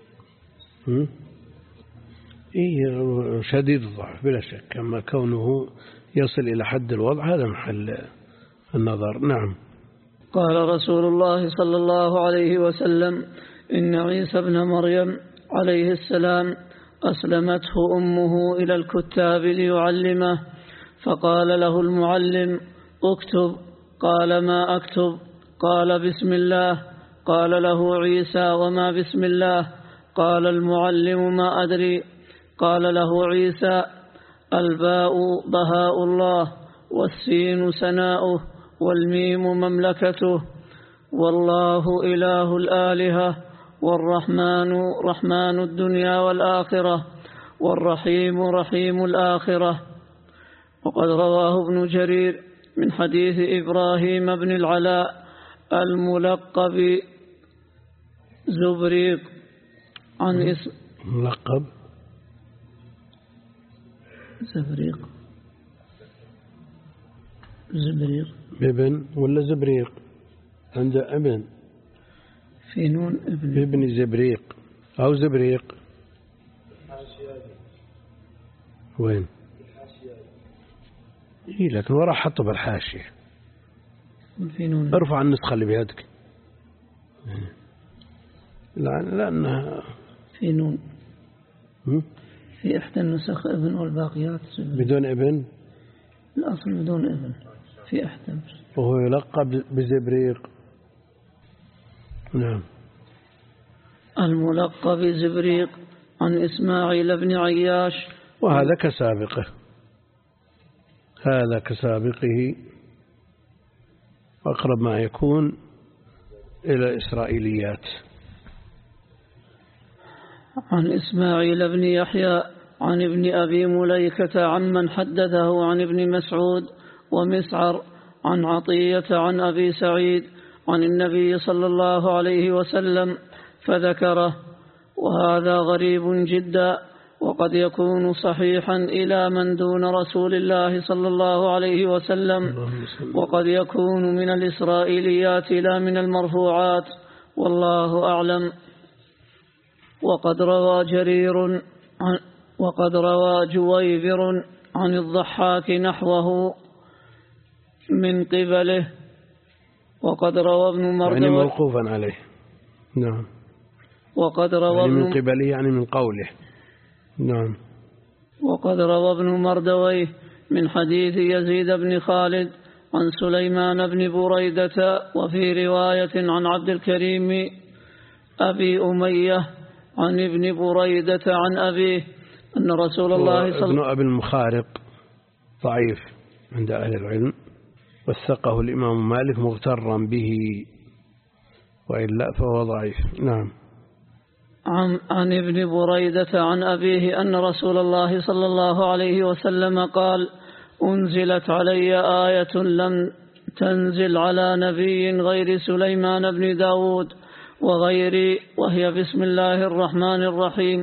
إيه شديد الضعف بلا شك، أما كونه يصل إلى حد الوضع هذا محل النظر. نعم. قال رسول الله صلى الله عليه وسلم: إن عيسى بن مريم عليه السلام أسلمته أمه إلى الكتاب ليعلمه، فقال له المعلم: اكتب. قال: ما أكتب؟ قال: بسم الله. قال له عيسى: وما بسم الله؟ قال المعلم: ما أدري. قال له عيسى: الباء بهاء الله، والسين سناؤه، والميم مملكته، والله إله الآلهة، والرحمن رحمن الدنيا والآخرة، والرحيم رحيم الآخرة. وقد رواه ابن جرير من حديث إبراهيم بن العلاء الملقب زبريق عن اسم ملقب زبريق زبريق بابن ولا زبريق؟ عنده ابن في نون ابن ابن زبريق أو زبريق. وين؟ إيه لكن وراء حطه بالحاشية. في نون. ارفع النسخة اللي بيدك. لا لأنها في نون. هم؟ في إحدى النسخ ابن والباقيات زبريق. بدون ابن؟ الأصل بدون ابن في إحدى. وهو يلقب بزبريق. نعم. الملقب زبريق عن إسماعيل بن عياش. وهذا كسابقه، هذا كسابقه أقرب ما يكون إلى إسرائيليات. عن إسماعيل بن يحيى عن ابن أبي مليكة عمن حدثه عن ابن مسعود ومسعر عن عطية عن أبي سعيد عن النبي صلى الله عليه وسلم فذكره. وهذا غريب جدا وقد يكون صحيحا إلى من دون رسول الله صلى الله عليه وسلم، وقد يكون من الإسرائيليات لا من المرفوعات، والله أعلم. وقد روى جرير عن وقد روى جويبر عن الضحاك نحوه من قبله، وقد روى ابن مردويه يعني موقوفا عليه. نعم. وقد روى يعني من ابن قبله يعني من قوله. نعم. وقد روى ابن مردويه من حديث يزيد بن خالد عن سليمان بن بريدة، وفي رواية عن عبد الكريم أبي أمية عن ابن بريدة عن أبيه أن رسول الله صلى الله عليه وسلم. ابن أبي المخارق ضعيف عند أهل العلم، وثقه الإمام مالك مغترا به، وإلا فهو ضعيف. نعم. عن, عن ابن بريدة عن أبيه أن رسول الله صلى الله عليه وسلم قال: أنزلت علي آية لم تنزل على نبي غير سليمان بن داود وغيري، وهي بسم الله الرحمن الرحيم.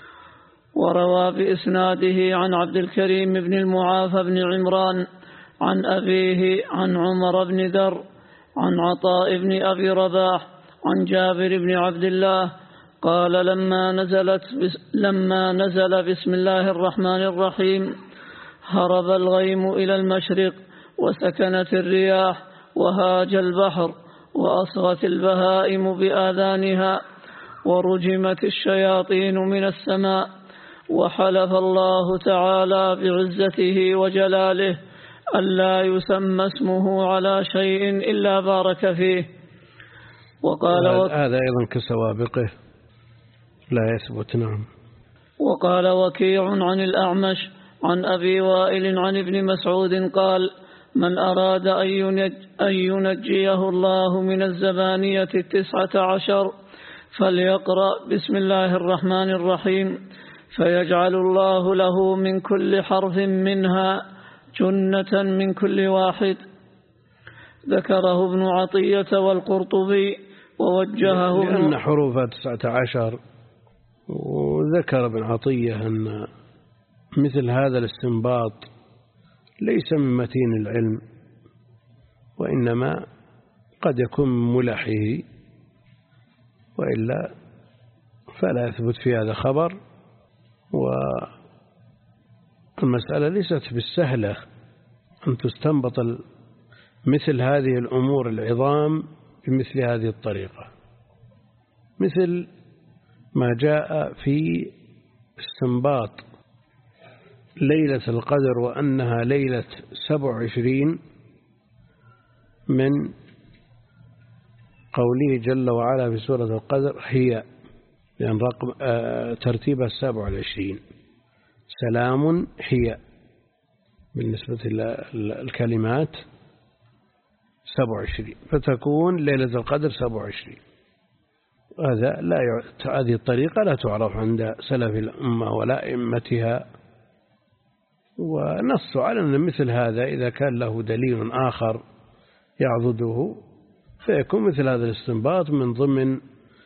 وروى بإسناده عن عبد الكريم بن المعافى بن عمران عن أبيه عن عمر بن ذر عن عطاء بن أبي رباح عن جابر بن عبد الله قال: لما نزلت لما نزل بسم الله الرحمن الرحيم هرب الغيم إلى المشرق، وسكنت الرياح، وهاج البحر، وأصغت البهائم بآذانها، ورجمت الشياطين من السماء، وحلف الله تعالى بعزته وجلاله ألا يسمى اسمه على شيء إلا بارك فيه. وقال وك... هذا أيضا كسوابقه لا يثبت. نعم. وقال وكيع عن الأعمش عن أبي وائل عن ابن مسعود قال: من أراد أن ينجيه الله من الزبانية التسعة عشر فليقرأ بسم الله الرحمن الرحيم، فيجعل الله له من كل حرف منها جنة من كل واحد. ذكره ابن عطية والقرطبي ووجهه لأن حروفها تسعة عشر. وذكر ابن عطية أن مثل هذا الاستنباط ليس من متين العلم، وإنما قد يكون من ملحه، وإلا فلا يثبت في هذا خبر. والمسألة ليست بالسهلة أن تستنبط مثل هذه الأمور العظام بمثل هذه الطريقة، مثل ما جاء في استنباط ليلة القدر وأنها ليلة سبع وعشرين من قوله جل وعلا في سورة القدر هي، لأن رقم آه ترتيبها السابع والعشرين، سلام هي بالنسبة للكلمات سبع وعشرين، فتكون ليلة القدر سبع وعشرين. هذا لا ي... هذه الطريقة لا تعرف عند سلف الأمة ولا أئمتها، ونص على أن مثل هذا إذا كان له دليل آخر يعضده فيكون مثل هذا الاستنباط من ضمن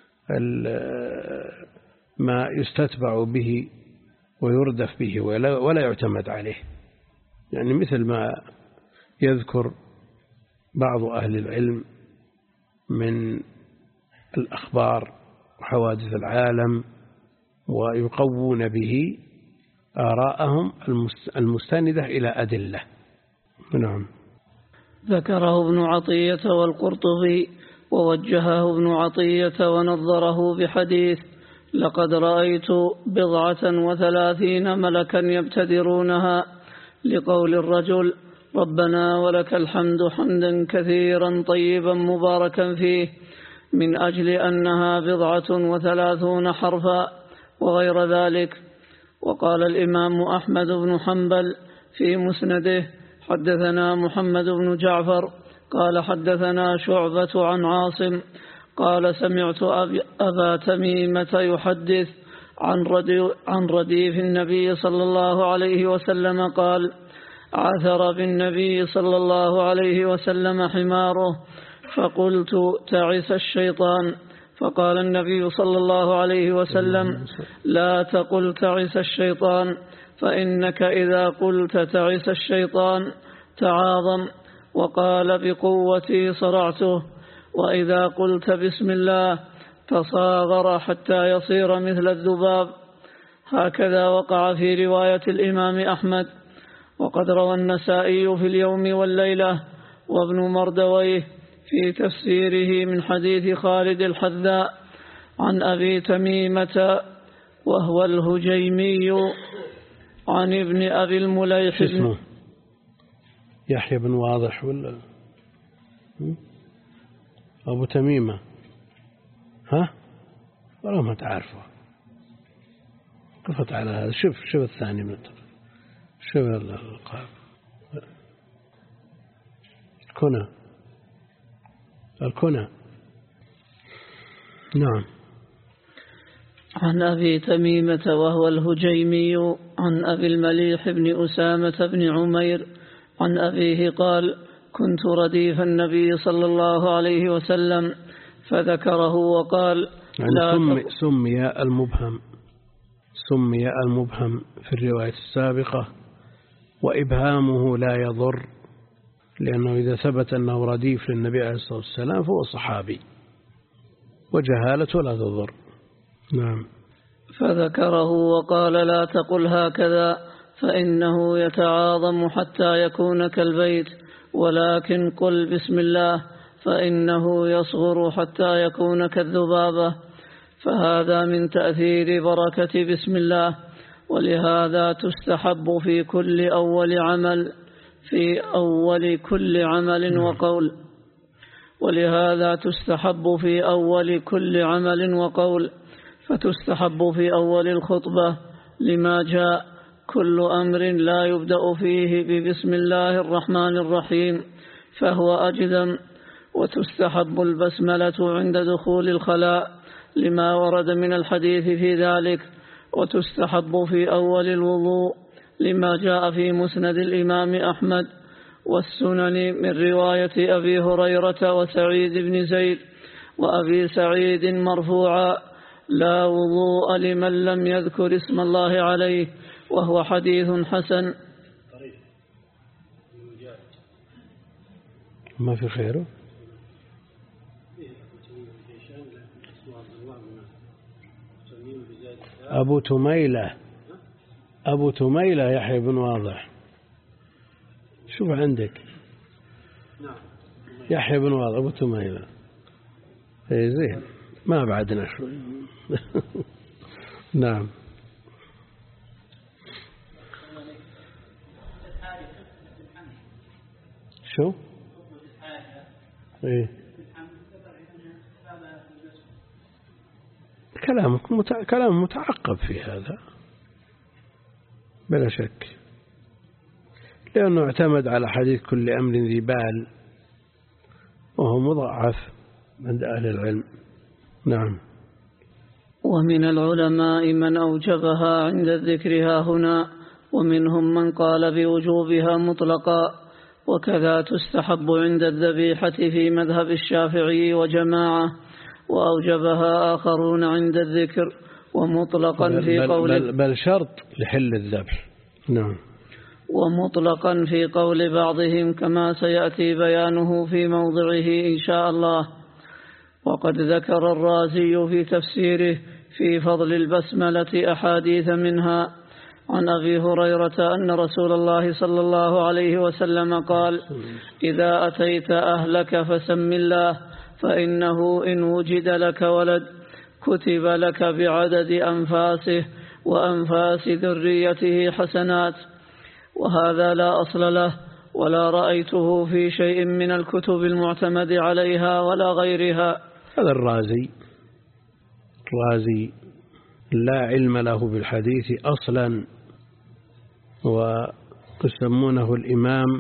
ما يستتبع به ويردف به ولا, ولا يعتمد عليه. يعني مثل ما يذكر بعض أهل العلم من الأخبار وحوادث العالم ويقوون به آراءهم المستندة إلى أدلة. نعم. ذكره ابن عطية والقرطبي ووجهه ابن عطية ونظره بحديث: لقد رأيت بضعة وثلاثين ملكا يبتدرونها، لقول الرجل: ربنا ولك الحمد حمدا كثيرا طيبا مباركا فيه، من أجل أنها بضعة وثلاثون حرفا، وغير ذلك. وقال الإمام أحمد بن حنبل في مسنده: حدثنا محمد بن جعفر قال حدثنا شعبة عن عاصم قال: سمعت أبا تميمة يحدث عن رديف النبي صلى الله عليه وسلم قال: عثر بالنبي صلى الله عليه وسلم حماره، فقلت: تعس الشيطان، فقال النبي صلى الله عليه وسلم: لا تقل تعس الشيطان، فإنك إذا قلت تعس الشيطان تعاظم وقال بقوتي صرعته، وإذا قلت بسم الله تصاغر حتى يصير مثل الذباب. هكذا وقع في رواية الإمام أحمد. وقد روى النسائي في اليوم والليلة وابن مردويه في تفسيره من حديث خالد الحذاء عن أبي تميمة وهو الهجيمي عن ابن أبي المليح اسمه يحيى بن واضح ولا أبو تميمة؟ ها ولا ما تعرفه؟ قفت على هذا. شوف شوف الثاني متر، شوف القاب الكنى الكنى. نعم. عن أبي تميمة وهو الهجيمي عن أبي المليح بن أسامة بن عمير عن أبيه قال: كنت رديف النبي صلى الله عليه وسلم فذكره وقال: لا يعني سمي, سمي المبهم سمي المبهم في الرواية السابقة، وإبهامه لا يضر، لأنه إذا ثبت أنه رديف للنبي عليه الصلاة والسلام فهو صحابي، وجهالته لا تضر. نعم. فذكره وقال: لا تقل هكذا فإنه يتعاظم حتى يكون كالبيت، ولكن قل بسم الله فإنه يصغر حتى يكون كالذبابة. فهذا من تأثير بركة بسم الله، ولهذا تستحب في كل أول عمل في أول كل عمل وقول ولهذا تستحب في أول كل عمل وقول فتستحب في أول الخطبة لما جاء: كل أمر لا يبدأ فيه ببسم الله الرحمن الرحيم فهو أجدم. وتستحب البسملة عند دخول الخلاء لما ورد من الحديث في ذلك. وتستحب في أول الوضوء لما جاء في مسند الإمام أحمد والسنن من رواية أبي هريرة وسعيد بن زيد وأبي سعيد مرفوعا: لا وضوء لمن لم يذكر اسم الله عليه، وهو حديث حسن. ما في خيره. أبو تميلة أبو تميلة يحيى بن واضح. شوف عندك يحيى بن واضح أبو تميلة. إيه زين، ما بعدنا شوي. نعم. شو إيه كلامك متع... كلام متعقب في هذا بلا شك، لأنه اعتمد على حديث كل أمر ذي بال، وهو مضاعف عند أهل العلم. نعم. ومن العلماء من أوجبها عند ذكرها هنا، ومنهم من قال بوجوبها مطلقا، وكذا تستحب عند الذبيحة في مذهب الشافعي وجماعة، وأوجبها آخرون عند الذكر ومطلقا في قول بل, بل شرط لحل الذبح. نعم. ومطلقا في قول بعضهم كما سيأتي بيانه في موضعه إن شاء الله. وقد ذكر الرازي في تفسيره في فضل البسملة أحاديث منها عن أبي هريرة أن رسول الله صلى الله عليه وسلم قال: إذا أتيت أهلك فسم الله، فإنه إن وجد لك ولد كتب لك بعدد أنفاسه وأنفاس ذريته حسنات. وهذا لا أصل له، ولا رأيته في شيء من الكتب المعتمد عليها ولا غيرها. هذا الرازي الرازي لا علم له بالحديث أصلا، ويسمونه الإمام.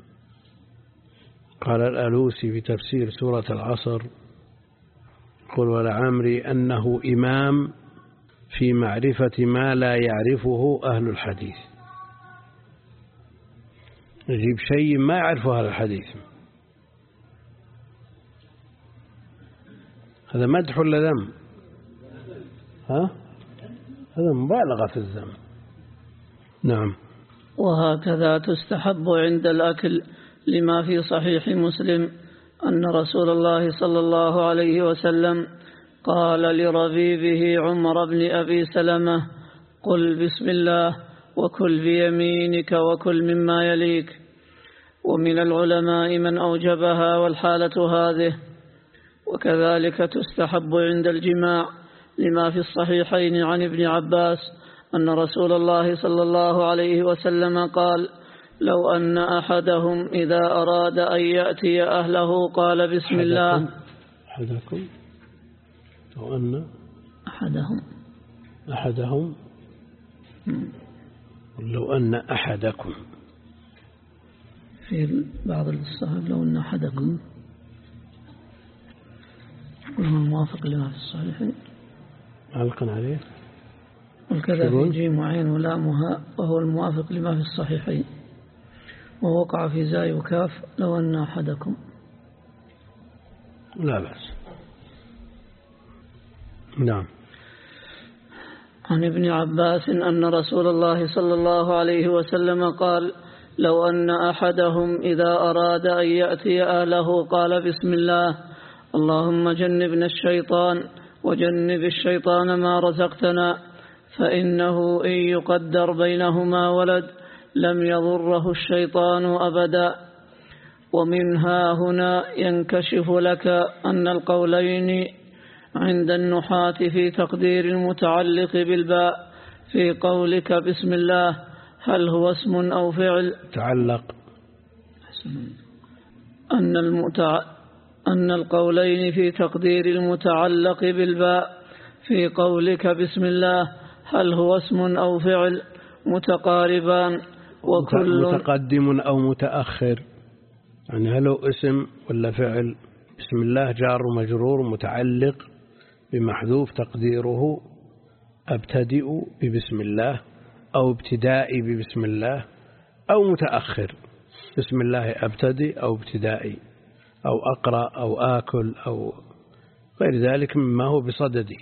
قال الألوسي في تفسير سورة العصر: قل ولعمري أنه إمام في معرفة ما لا يعرفه أهل الحديث. يجيب شيء ما يعرفه أهل الحديث. هذا مدح ولا ذم؟ ها؟ هذا مبالغة في الذم. نعم. وهكذا تستحب عند الأكل لما في صحيح مسلم أن رسول الله صلى الله عليه وسلم قال لربيبه عمر بن أبي سلمة: قل بسم الله وكل بيمينك وكل مما يليك. ومن العلماء من أوجبها والحالة هذه. وكذلك تستحب عند الجماع لما في الصحيحين عن ابن عباس أن رسول الله صلى الله عليه وسلم قال: لو أن أحدهم إذا أراد أن يأتي أهله قال بسم الله. أحدكم لو أن أحدهم أحدهم لو أن أحدكم في بعض الصحابة لو أن أحدكم الموافق لما في الصحيحين علقا عليه والكذا في جيم وعين ولامها وهو الموافق لما في الصحيحين ووقع في زاي وكاف لو أن أحدكم. لا بأس. نعم. عن ابن عباس أن رسول الله صلى الله عليه وسلم قال: لو أن أحدهم إذا أراد أن يأتي أهله قال بسم الله اللهم جنبنا الشيطان وجنب الشيطان ما رزقتنا، فإنه إن يقدر بينهما ولد لم يضره الشيطان أبدا. ومنها هنا ينكشف لك أن القولين عند النحاة في تقدير المتعلق بالباء في قولك بسم الله هل هو اسم أو فعل تعلق، أن, المتع... أن القولين في تقدير المتعلق بالباء في قولك بسم الله هل هو اسم أو فعل متقاربان، وكل متقدم أو متأخر، يعني هل هو اسم ولا فعل. بسم الله جار مجرور متعلق بمحذوف تقديره أبتدئ ببسم الله أو ابتدائي ببسم الله، أو متأخر بسم الله أبتدئ أو ابتدائي أو أقرأ أو آكل أو غير ذلك مما هو بصدده.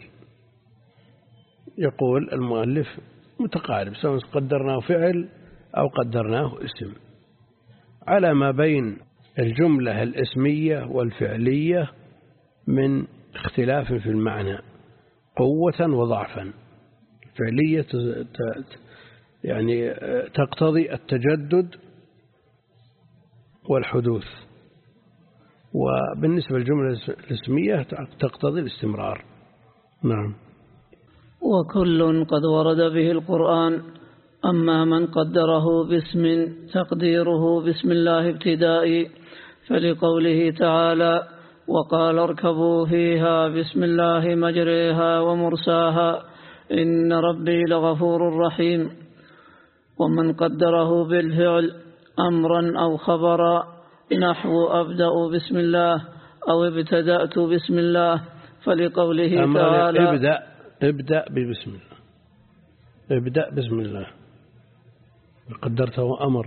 يقول المؤلف متقارب سواء قدرناه فعل أو قدرناه اسم، على ما بين الجملة الاسمية والفعلية من اختلاف في المعنى قوة وضعفا. الفعلية يعني تقتضي التجدد والحدوث، وبالنسبة للجملة الاسمية تقتضي الاستمرار. نعم. وكل قد ورد به القرآن، أما من قدره باسم تقديره بسم الله ابتدائي فلقوله تعالى وقال اركبوا فيها بسم الله مجريها ومرساها إن ربي لغفور رحيم. ومن قدره بالفعل أمرا أو خبرا نحو أبدأ بسم الله أو ابتدأت بسم الله فلقوله تعالى ابدأ ابدأ ببسم الله، ابدأ بسم الله قدرته أمر.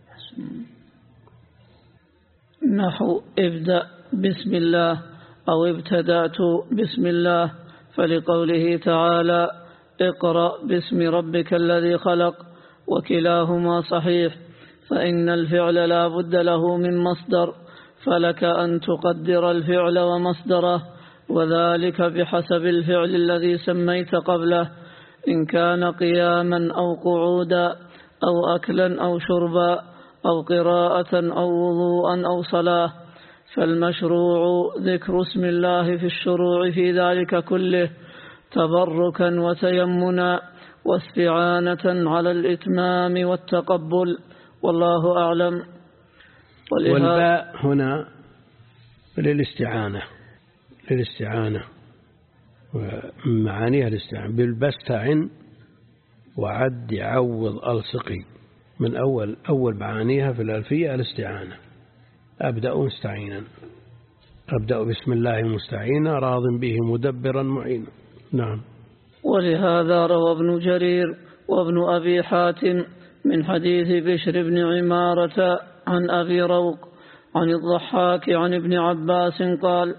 نحو ابدأ بسم الله أو ابتدأت بسم الله فلقوله تعالى اقرأ باسم ربك الذي خلق، وكلاهما صحيح، فإن الفعل لا بد له من مصدر، فلك أن تقدر الفعل ومصدره، وذلك بحسب الفعل الذي سميت قبله، إن كان قياما أو قعودا أو أكلا أو شربا أو قراءة أو وضوءا أو صلاة. فالمشروع ذكر اسم الله في الشروع في ذلك كله تبركا وتيمنا واستعانة على الإتمام والتقبل، والله أعلم. والباء هنا للاستعانة، للاستعانة ومعانيها الاستعانة بالبستعن وعد عوض ألصقي، من أول أول معانيها في الألفية الاستعانة. أبدأ مستعينا، أبدأ بسم الله مستعينا راض به مدبرا معينا. نعم. ولهذا روى ابن جرير وابن أبي حاتم من حديث بشر بن عمارة عن أبي روق عن الضحاك عن ابن عباس قال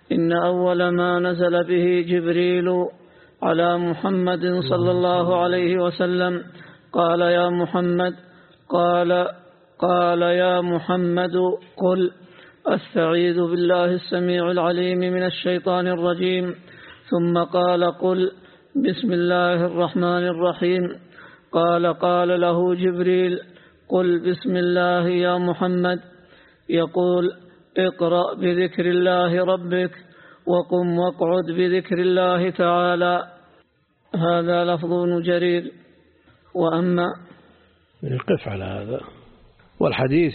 إن أول ما نزل به جبريل على محمد صلى الله عليه وسلم قال يا محمد قال قال يا محمد قل أستعيذ بالله السميع العليم من الشيطان الرجيم، ثم قال قل بسم الله الرحمن الرحيم. قال قال له جبريل قل بسم الله يا محمد، يقول اقرأ بذكر الله ربك وقم واقعد بذكر الله تعالى. هذا لفظ ابن جرير. وأما يقف على هذا، والحديث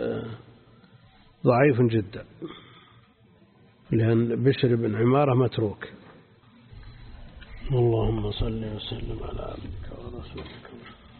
ضعيف جدا لأن بشر بن عمارة متروك. اللهم صل وسلم على عبدك ورسولك.